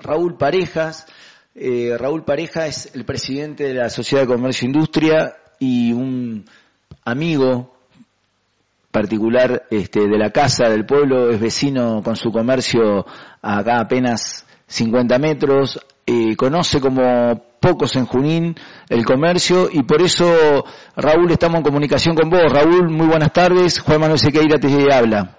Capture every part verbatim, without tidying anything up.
Raúl Parejas. Eh, Raúl Pareja es el presidente de la Sociedad de Comercio e Industria y un amigo particular este, de la Casa del Pueblo, es vecino con su comercio acá apenas cincuenta metros, eh, conoce como pocos en Junín el comercio y por eso, Raúl, estamos en comunicación con vos. Raúl, muy buenas tardes, Juan Manuel Sequeira te habla.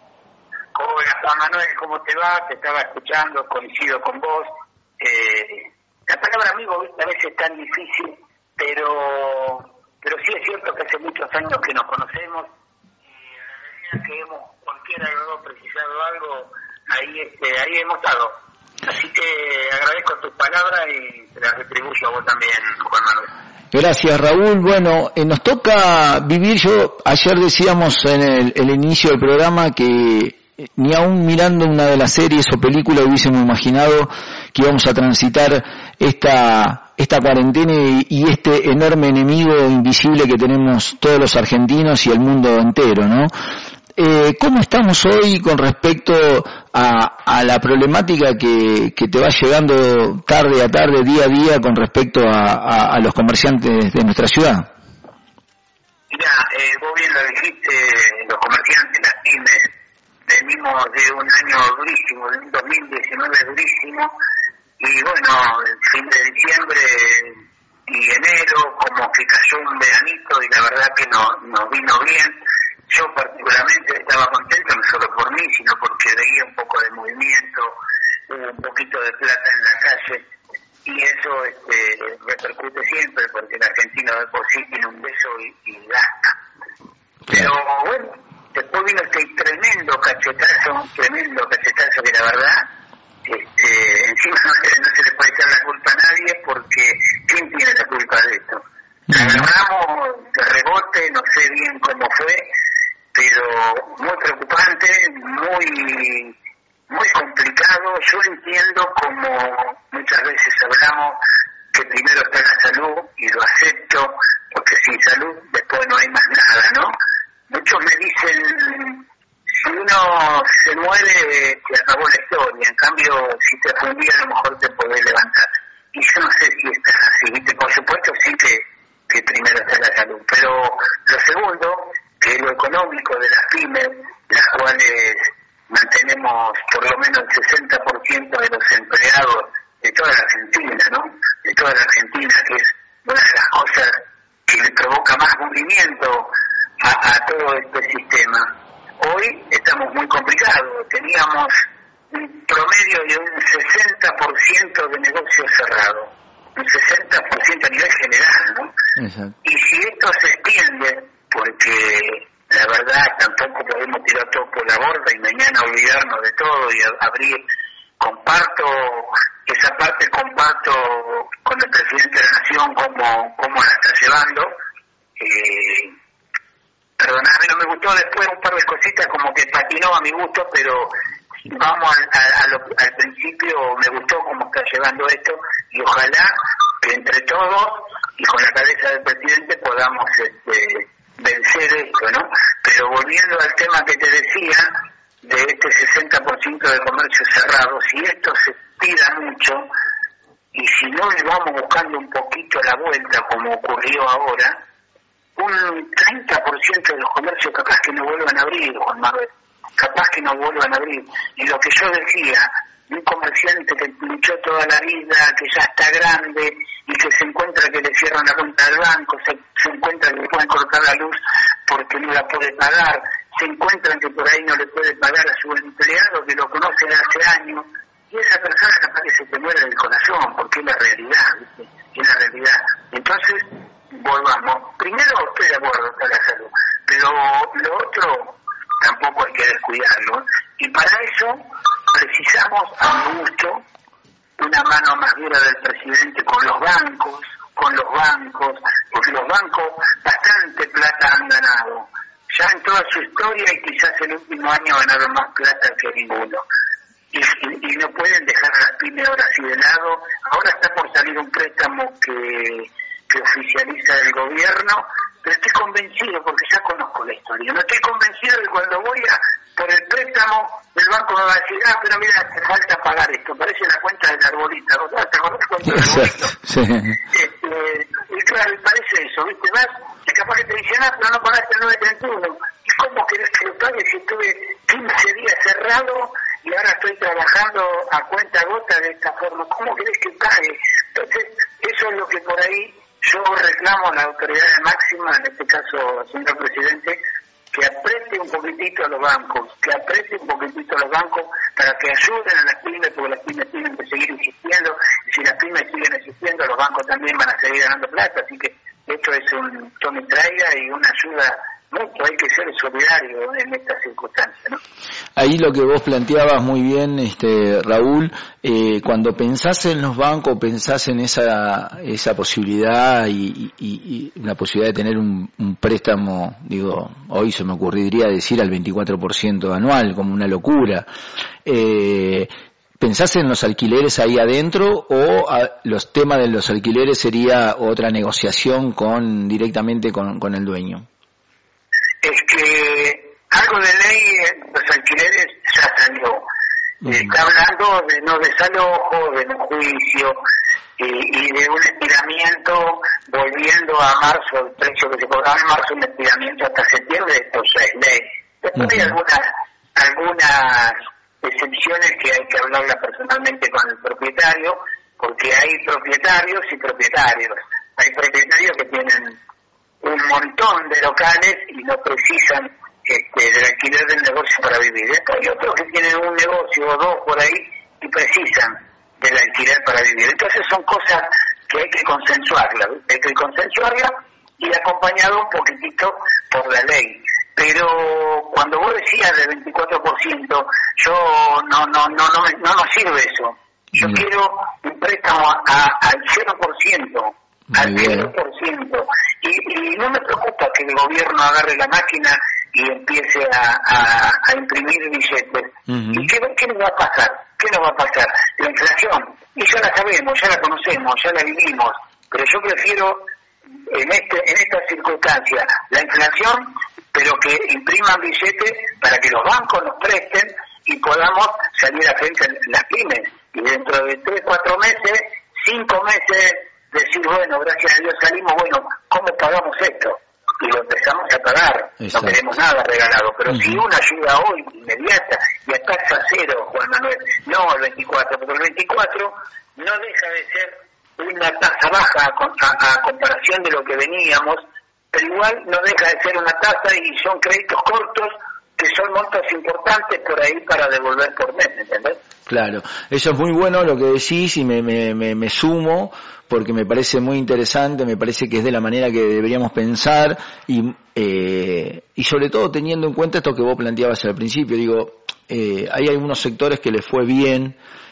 Hola Juan Manuel, ¿cómo te va? Te estaba escuchando, coincido con vos. Eh, la palabra amigo a veces es tan difícil, pero pero sí es cierto que hace muchos años que nos conocemos y a la medida que hemos cualquiera de los dos precisado algo, ahí este, ahí hemos estado. Así que agradezco tus palabras y te las retribuyo a vos también, Juan Manuel. Gracias, Raúl. Bueno, eh, nos toca vivir, yo ayer decíamos en el, el inicio del programa que eh, ni aún mirando una de las series o películas hubiésemos imaginado que íbamos a transitar esta esta cuarentena y, y este enorme enemigo invisible que tenemos todos los argentinos y el mundo entero, ¿no? Eh, ¿Cómo estamos hoy con respecto a, a la problemática que, que te va llegando tarde a tarde, día a día, con respecto a, a, a los comerciantes de nuestra ciudad? Mira, eh, vos bien lo dijiste, los comerciantes, las pymes, venimos de un año durísimo, de un dos mil diecinueve durísimo, y bueno, el fin de diciembre y enero, como que cayó un veranito y la verdad que no, nos vino bien. Yo particularmente estaba contento, no solo por mí, sino porque veía un poco de movimiento, un poquito de plata en la calle, y eso este, repercute siempre, porque el argentino de por sí tiene un beso y, y gasta. Pero bueno, después vino este tremendo cachetazo, tremendo cachetazo que la verdad, este, encima no se, no se le puede echar la culpa a nadie, porque ¿quién tiene la culpa de esto? La agarramos de rebote, no sé bien cómo fue, pero muy preocupante, muy muy complicado. Yo entiendo, como muchas veces hablamos, que primero está la salud, y lo acepto, porque sin salud después no hay más nada, ¿no? Muchos me dicen, si uno se muere, se acabó la historia, en cambio, si te fue un día, a lo mejor te podés levantar. Y yo no sé si está así, ¿viste? Por supuesto sí que, que primero está la salud, pero lo segundo, que es lo económico de las pymes, las cuales mantenemos por lo menos el sesenta por ciento de los empleados de toda la Argentina, ¿no? De toda la Argentina, que es una de las cosas que le provoca más movimiento a, a todo este sistema. Hoy estamos muy complicados, teníamos un promedio de un sesenta por ciento de negocios cerrados, un sesenta por ciento a nivel general, ¿no? Exacto. Y si esto se extiende, porque la verdad tampoco podemos tirar todo por la borda y mañana olvidarnos de todo y a, abrir, comparto, esa parte comparto con el presidente de la Nación cómo, cómo la está llevando. Eh, perdoname, no me gustó después un par de cositas como que patinó a mi gusto, pero vamos a, a, a lo, al principio me gustó cómo está llevando esto y ojalá que entre todos y con la cabeza del presidente podamos este, vencer esto, ¿no? Pero volviendo al tema que te decía, de este sesenta por ciento de comercio cerrado, si esto se tira mucho, y si no le vamos buscando un poquito la vuelta, como ocurrió ahora, un treinta por ciento de los comercios capaz que no vuelvan a abrir, Juan Manuel, capaz que no vuelvan a abrir. Y lo que yo decía, un comerciante que luchó toda la vida, que ya está grande, y que se encuentra que le cierran la cuenta del banco, se, se encuentra que le pueden cortar la luz porque no la puede pagar, se encuentran que por ahí no le puede pagar a su empleado que lo conoce de hace años, y esa persona capaz que se te muere del corazón, porque es la realidad, ¿viste? Es la realidad. Entonces, volvamos. Primero estoy de acuerdo con la salud, pero lo otro tampoco hay que descuidarlo, y para eso precisamos, a mi gusto, una mano más dura del presidente con los bancos, con los bancos, porque los bancos bastante plata han ganado. Ya en toda su historia y quizás el último año ganaron más plata que ninguno. Y, y, y no pueden dejar a las pymes ahora así de lado. Ahora está por salir un préstamo que, que oficializa el gobierno, pero estoy convencido porque ya conozco la historia. No estoy convencido de cuando voy a por el préstamo, el banco me va a decir, ah, pero mira, te falta pagar esto, parece la cuenta del arbolito, ¿te acordás la cuenta del arbolito? Sí. Este, y claro, parece eso, ¿viste? Más, es capaz que te dicen, ah, pero no pagaste el nueve treinta y uno. ¿Y cómo querés que lo pague si estuve quince días cerrado y ahora estoy trabajando a cuenta gota de esta forma? ¿Cómo querés que pague? Entonces, eso es lo que por ahí yo reclamo a la autoridad máxima, en este caso, señor presidente, que apriete un poquitito a los bancos, que apriete un poquitito a los bancos para que ayuden a las pymes, porque las pymes tienen que seguir existiendo, y si las pymes siguen existiendo, los bancos también van a seguir ganando plata, así que esto es un tome y traiga y una ayuda mutua, hay que ser solidario en estas circunstancias, ¿no? Ahí lo que vos planteabas muy bien, este Raúl, eh, cuando pensás en los bancos, pensás en esa esa posibilidad y, y, y la posibilidad de tener un, un préstamo, digo, hoy se me ocurriría decir al veinticuatro por ciento anual, como una locura. Eh, ¿Pensás en los alquileres ahí adentro o a, los temas de los alquileres sería otra negociación con directamente con, con el dueño? Es que algo de ley en los alquileres ya salió. Mm. Está hablando de no desalojo, de no juicio y, y de un estiramiento volviendo a marzo, el precio que se cobraba en marzo, un estiramiento hasta septiembre, esto ya es ley. Después hay algunas, algunas excepciones que hay que hablarla personalmente con el propietario, porque hay propietarios y propietarios. Hay propietarios que tienen un montón de locales y no precisan este, del alquiler del negocio para vivir. Después hay otros que tienen un negocio o dos por ahí y precisan del alquiler para vivir. Entonces son cosas que hay que consensuarlas, hay que consensuarlas y acompañado un poquitito por la ley. Pero cuando vos decías del veinticuatro por ciento, yo no no no no, me, no nos sirve eso. Yo mm. quiero un préstamo a, a, al cero por ciento. Al cero por ciento. Y, y no me preocupa que el gobierno agarre la máquina y empiece a, a, a imprimir billetes. Uh-huh. ¿Y qué, qué nos va a pasar? ¿Qué nos va a pasar? La inflación. Y ya la sabemos, ya la conocemos, ya la vivimos. Pero yo prefiero, en este en estas circunstancias, la inflación, pero que impriman billetes para que los bancos nos presten y podamos salir a frente en las pymes. Y dentro de tres, cuatro meses, cinco meses, decir, bueno, gracias a Dios salimos, bueno, ¿cómo pagamos esto? Y lo empezamos a pagar. Exacto. No queremos nada regalado, pero uh-huh. si una ayuda hoy, inmediata, y a tasa cero, Juan Manuel, no al veinticuatro, porque el veinticuatro no deja de ser una tasa baja a, a, a comparación de lo que veníamos, pero igual no deja de ser una tasa y son créditos cortos que son montos importantes por ahí para devolver por mes, ¿entendés? Claro, eso es muy bueno lo que decís y me, me, me, me sumo porque me parece muy interesante, me parece que es de la manera que deberíamos pensar y eh, y sobre todo teniendo en cuenta esto que vos planteabas al principio, digo, eh, hay algunos sectores que les fue bien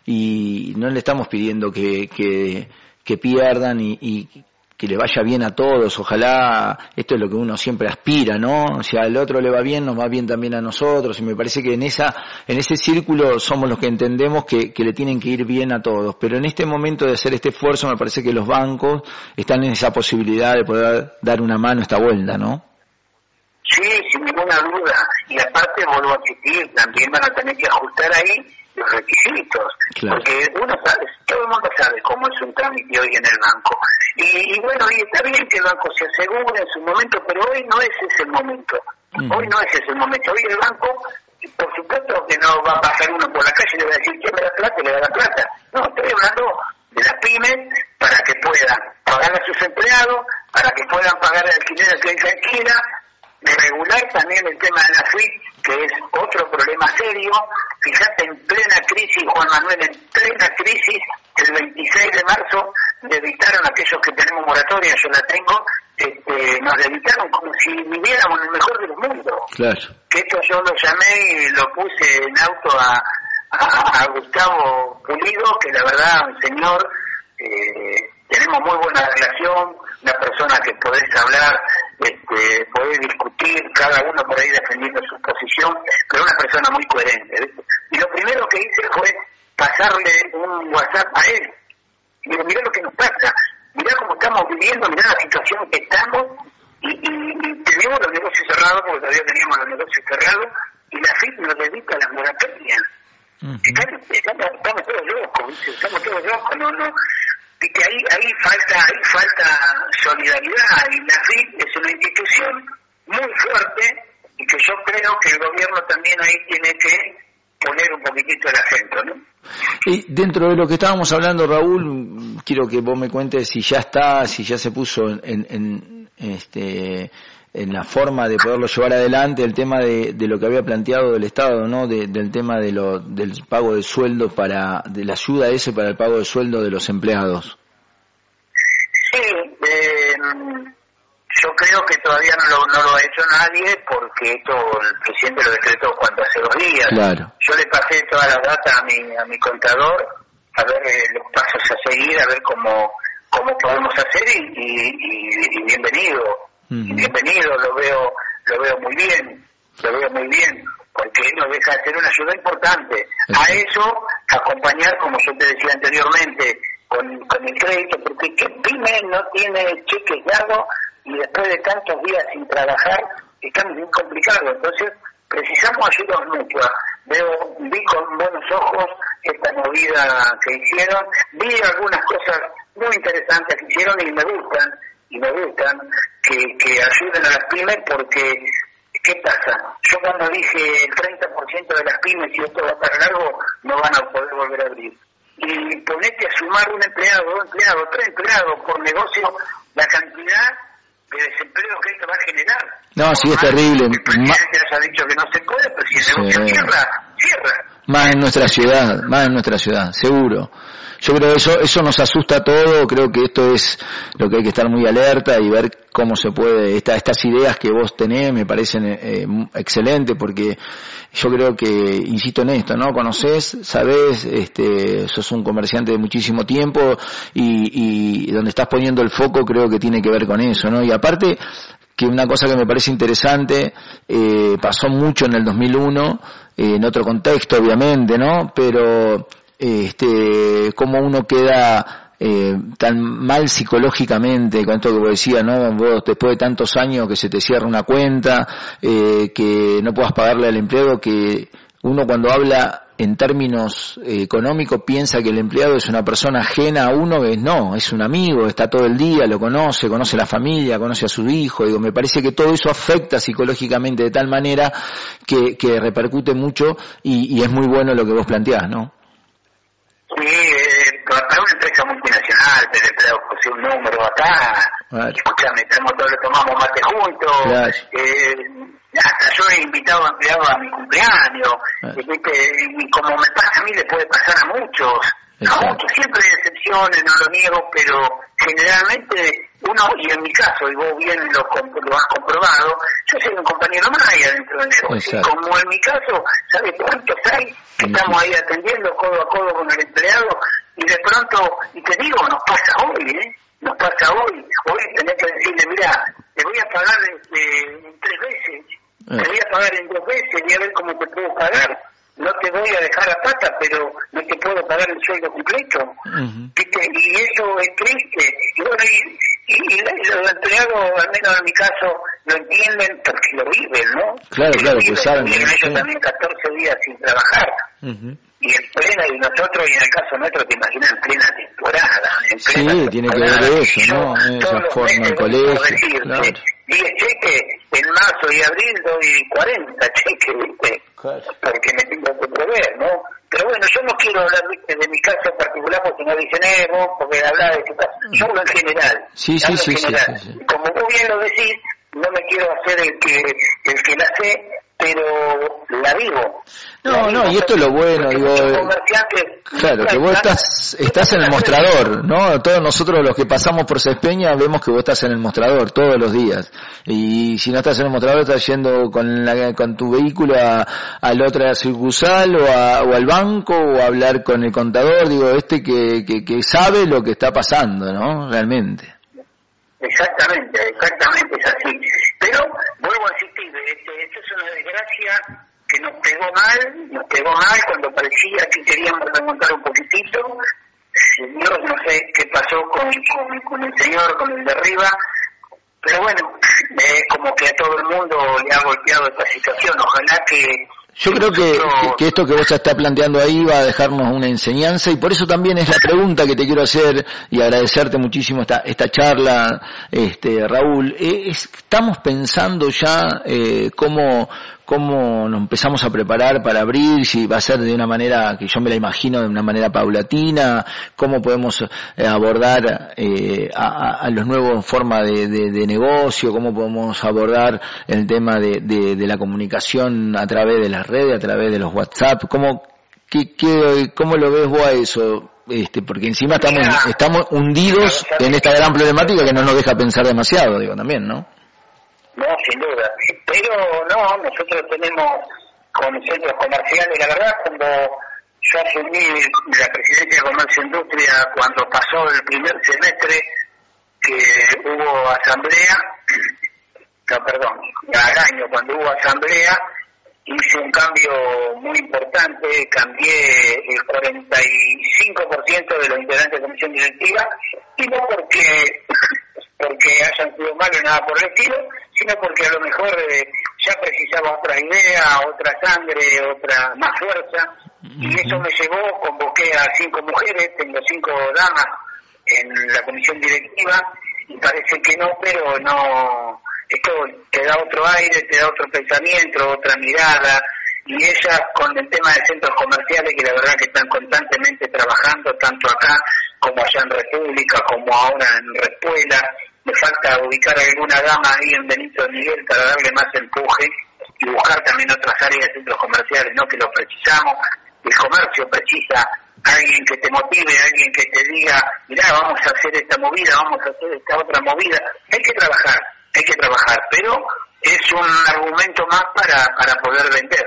y no le estamos pidiendo que, que, que pierdan y, y que le vaya bien a todos, ojalá, esto es lo que uno siempre aspira, ¿no? Si al otro le va bien, nos va bien también a nosotros, y me parece que en esa, en ese círculo somos los que entendemos que, que le tienen que ir bien a todos, pero en este momento de hacer este esfuerzo me parece que los bancos están en esa posibilidad de poder dar una mano a esta vuelta, ¿no? Sí, sin ninguna duda, y aparte vuelvo a insistir, también van a tener que ajustar ahí los requisitos, claro. Porque uno sabe, todo el mundo sabe cómo es un trámite hoy en el banco, y, y bueno, y está bien que el banco se asegure en su momento, pero hoy no es ese el momento, uh-huh. hoy no es ese el momento, hoy el banco, por supuesto que no va a pasar uno por la calle y le va a decir, ¿quién me da plata? Y le da la plata, no, estoy hablando de las pymes para que puedan pagar a sus empleados, para que puedan pagar el alquiler al que se alquila, de regular también el tema de la F I P, que es otro problema serio. Fíjate, en plena crisis, Juan Manuel, en plena crisis, el veintiséis de marzo, debitaron aquellos que tenemos moratoria, yo la tengo, este, nos debitaron como si viviéramos en el mejor de los mundos. Claro. Que esto yo lo llamé y lo puse en auto a, a, a Gustavo Pulido, que la verdad, un señor, eh, tenemos muy buena relación, una persona que podés hablar, este, podés discutir, cada uno por ahí defendiendo su posición, pero una persona muy coherente, ¿viste? Y lo primero que hice fue pasarle un WhatsApp a él. Y digo, mirá lo que nos pasa, mirá cómo estamos viviendo, mirá la situación que estamos, y, y, y tenemos los negocios cerrados, porque todavía teníamos los negocios cerrados, y la F I P nos dedica a las moratorias. Uh-huh. Estamos, estamos, estamos todos locos, ¿viste? Estamos todos locos, no, no. Viste, ahí, ahí falta, ahí falta solidaridad, y la F I P es una institución muy fuerte, y que yo creo que el gobierno también ahí tiene que poner un poquitito el acento, ¿no? Y dentro de lo que estábamos hablando, Raúl, quiero que vos me cuentes si ya está, si ya se puso en, en, en este en la forma de poderlo llevar adelante el tema de, de lo que había planteado del Estado, ¿no? De, del tema de lo, del pago de sueldo para, de la ayuda ese para el pago de sueldo de los empleados. Sí, eh, yo creo que todavía no lo, no lo ha hecho nadie, porque esto el presidente lo decretó cuando hace dos días. Claro. Yo le pasé toda la data a mi a mi contador, a ver eh, los pasos a seguir, a ver cómo cómo podemos hacer, y, y, y, y bienvenido. Uh-huh. Bienvenido, lo veo lo veo muy bien, lo veo muy bien, porque no deja de ser una ayuda importante. Uh-huh. A eso, acompañar, como yo te decía anteriormente, con, con el crédito, porque ¿qué pyme no tiene cheques dados y después de tantos días sin trabajar está muy complicado? Entonces, precisamos ayudas mutuas. Veo, vi con buenos ojos esta movida que hicieron, vi algunas cosas muy interesantes que hicieron y me gustan, y me gustan que, que ayuden a las pymes, porque ¿qué pasa? Yo cuando dije el treinta por ciento de las pymes, si esto va para largo, no van a poder volver a abrir. Y ponete a sumar un empleado, dos empleados, tres empleados por negocio, la cantidad de desempleo que esto va a generar. No, sí, es terrible. El presidente Ma- haya dicho que no se puede, pero si el sí. negocio cierra, cierra. Más en nuestra ciudad, más en nuestra ciudad, seguro. Yo creo que eso eso nos asusta a todo. Creo que esto es lo que hay que estar muy alerta y ver cómo se puede, esta, estas ideas que vos tenés me parecen eh, excelentes, porque yo creo que, insisto en esto, ¿no? Conocés, sabés, este, sos un comerciante de muchísimo tiempo, y, y donde estás poniendo el foco creo que tiene que ver con eso, ¿no? Y aparte, que una cosa que me parece interesante, eh, pasó mucho en el dos mil uno, eh, en otro contexto obviamente, ¿no? Pero este, cómo uno queda eh, tan mal psicológicamente con esto que vos decías, ¿no? Vos después de tantos años que se te cierra una cuenta, eh, que no puedas pagarle al empleado, que uno cuando habla en términos eh, económicos piensa que el empleado es una persona ajena a uno, que no, es un amigo, está todo el día, lo conoce, conoce a la familia, conoce a su hijo. Digo, me parece que todo eso afecta psicológicamente de tal manera que, que repercute mucho, y, y es muy bueno lo que vos planteás, ¿no? Sí, eh, para una empresa multinacional, pero el empleado posee un número acá, claro. Escúchame, estamos todos, tomamos mate juntos, claro. eh, hasta yo he invitado a empleados a mi cumpleaños, claro. Y como me pasa a mí, le puede pasar a muchos, a muchos, siempre hay excepciones, no lo niego, pero generalmente uno, y en mi caso, y vos bien lo, lo has comprobado, yo soy un compañero más ahí adentro del negocio, como en mi caso, ¿sabes cuántos hay que estamos ahí atendiendo codo a codo con el empleado? Y de pronto, y te digo, nos pasa hoy, ¿eh? Nos pasa hoy. Hoy tenés que decirle, mira, te voy a pagar eh, en tres veces, te voy a pagar en dos veces, voy a ver cómo te puedo pagar. No te voy a dejar a pata, pero no te puedo pagar el sueldo completo. Uh-huh. Y eso es triste. Y bueno, y, y, y los empleados, al menos en mi caso, lo entienden porque lo viven, ¿no? Claro, claro, pues saben. Y ellos sí. También catorce días sin trabajar. Uh-huh. Y en plena, y nosotros, y en el caso nuestro, te imaginas, en plena temporada. En plena sí, temporada, tiene que ver eso, ¿no? Esa forma en colegio. Decir, claro. diez cheques en marzo y abril doy cuarenta cheques, ¿viste? Claro. Porque me tengo que proveer, ¿no? Pero bueno, yo no quiero hablar, ¿viste?, de mi caso particular, porque no dicen, eh, vos, porque hablar de tu caso. Yo hablo en general. Sí, sí, sí, sí, sí, sí. Como vos bien lo decís, no me quiero hacer el que el que la sé, pero la vivo. No, la no, vivo, y esto es lo bueno, digo, claro, que vos estás estás en el mostrador, ¿no? Todos nosotros los que pasamos por Cespeña vemos que vos estás en el mostrador todos los días, y si no estás en el mostrador estás yendo con la, con tu vehículo a, a la otra sucursal o, a, o al banco o a hablar con el contador, digo, este que, que, que sabe lo que está pasando, ¿no? Realmente. Exactamente, exactamente, es así. Pero vuelvo a insistir, este, esto es una desgracia que nos pegó mal, nos pegó mal cuando parecía que queríamos remontar un poquitito. Dios, no sé qué pasó con, con, con el señor, con el de arriba, pero bueno, es como que a todo el mundo le ha golpeado esta situación. Ojalá que... Yo creo que, que, que esto que vos estás planteando ahí va a dejarnos una enseñanza, y por eso también es la pregunta que te quiero hacer, y agradecerte muchísimo esta esta charla, este Raúl. Eh, es, estamos pensando ya eh, cómo cómo nos empezamos a preparar para abrir, si va a ser de una manera que yo me la imagino de una manera paulatina, cómo podemos eh, abordar eh, a, a los nuevos formas de, de, de negocio, cómo podemos abordar el tema de, de, de la comunicación a través de las redes, a través de los WhatsApp, cómo, qué, qué, cómo lo ves vos a eso, este, porque encima estamos, estamos hundidos en esta gran problemática que no nos deja pensar demasiado, digo, también, ¿no? No, sin duda. Pero no, nosotros tenemos con centros comerciales, la verdad, cuando yo asumí la presidencia de Comercio e Industria, cuando pasó el primer semestre que hubo asamblea, no, perdón, al año, cuando hubo asamblea, hice un cambio muy importante, cambié el cuarenta y cinco por ciento de los integrantes de comisión directiva, y no porque porque hayan sido malos, nada por el estilo, sino porque a lo mejor eh, ya precisaba otra idea, otra sangre, otra más fuerza, y eso me llevó, convoqué a cinco mujeres, tengo cinco damas en la comisión directiva, y parece que no, pero no, esto te da otro aire, te da otro pensamiento, otra mirada, y ellas con el tema de centros comerciales, que la verdad que están constantemente trabajando, tanto acá como allá en República, como ahora en Respuela. Me falta ubicar a alguna dama ahí en Benito Miguel para darle más empuje y buscar también otras áreas de centros comerciales, ¿no? Que lo precisamos. El comercio precisa a alguien que te motive, a alguien que te diga, mirá, vamos a hacer esta movida, vamos a hacer esta otra movida. Hay que trabajar, hay que trabajar, pero es un argumento más para, para poder vender.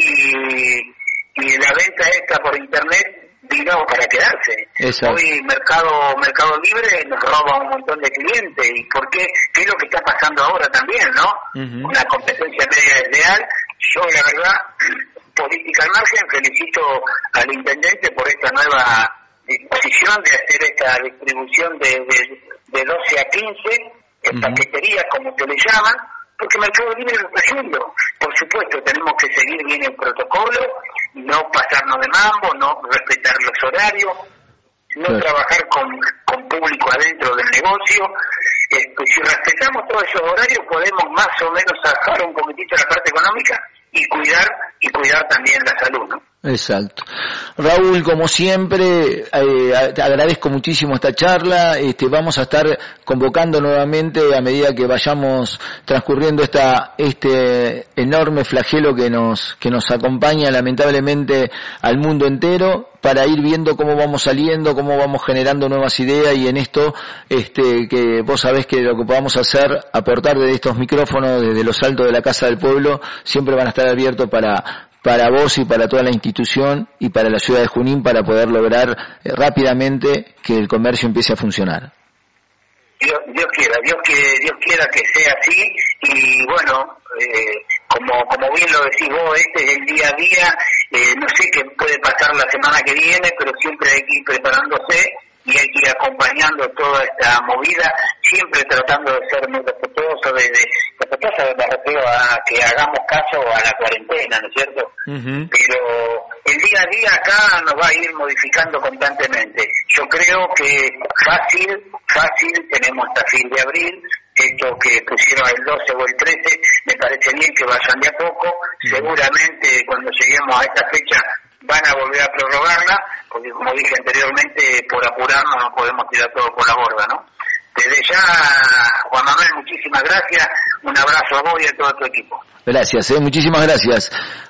Y, y la venta esta por internet vino para quedarse. Exacto. Hoy Mercado Mercado Libre nos roba un montón de clientes. ¿Y por qué? ¿Qué es lo que está pasando ahora también, no? Uh-huh. Una competencia media desleal. Yo, la verdad, política al margen, felicito al intendente por esta nueva disposición de hacer esta distribución de, de, de doce a quince, en uh-huh. paqueterías, como se le llama, porque Mercado Libre lo está haciendo. Por supuesto, tenemos que seguir bien el protocolo, no pasarnos de mambo, no respetar los horarios, no sí. trabajar con, con público adentro del negocio. Este, si respetamos todos esos horarios, podemos más o menos sacar un poquitito la parte económica y cuidar y cuidar también la salud, ¿no? Exacto. Raúl, como siempre, eh, te agradezco muchísimo esta charla. Este, vamos a estar convocando nuevamente a medida que vayamos transcurriendo esta este enorme flagelo que nos que nos acompaña lamentablemente al mundo entero, para ir viendo cómo vamos saliendo, cómo vamos generando nuevas ideas, y en esto este que vos sabés que lo que podamos hacer, aportar desde estos micrófonos, desde los altos de la Casa del Pueblo, siempre van a estar abiertos para para vos y para toda la institución y para la ciudad de Junín, para poder lograr eh, rápidamente que el comercio empiece a funcionar. Dios, Dios quiera, Dios que Dios quiera que sea así, y bueno, eh, como como bien lo decís vos, este es el día a día, eh, no sé qué puede pasar la semana que viene, pero siempre hay que ir preparándose y hay que ir acompañando toda esta movida, siempre tratando de ser muy respetuoso, de, de respetuoso me refiero a que hagamos caso a la cuarentena, ¿no es cierto? Uh-huh. Pero el día a día acá nos va a ir modificando constantemente. Yo creo que fácil, fácil, tenemos hasta fin de abril, esto que pusieron el doce o el trece, me parece bien que vayan de a poco, uh-huh. Seguramente cuando lleguemos a esta fecha van a volver a prorrogarla, porque como dije anteriormente, por apurarnos no podemos tirar todo por la borda, ¿no? Desde ya, Juan Manuel, muchísimas gracias, un abrazo a vos y a todo tu equipo. Gracias, eh, muchísimas gracias.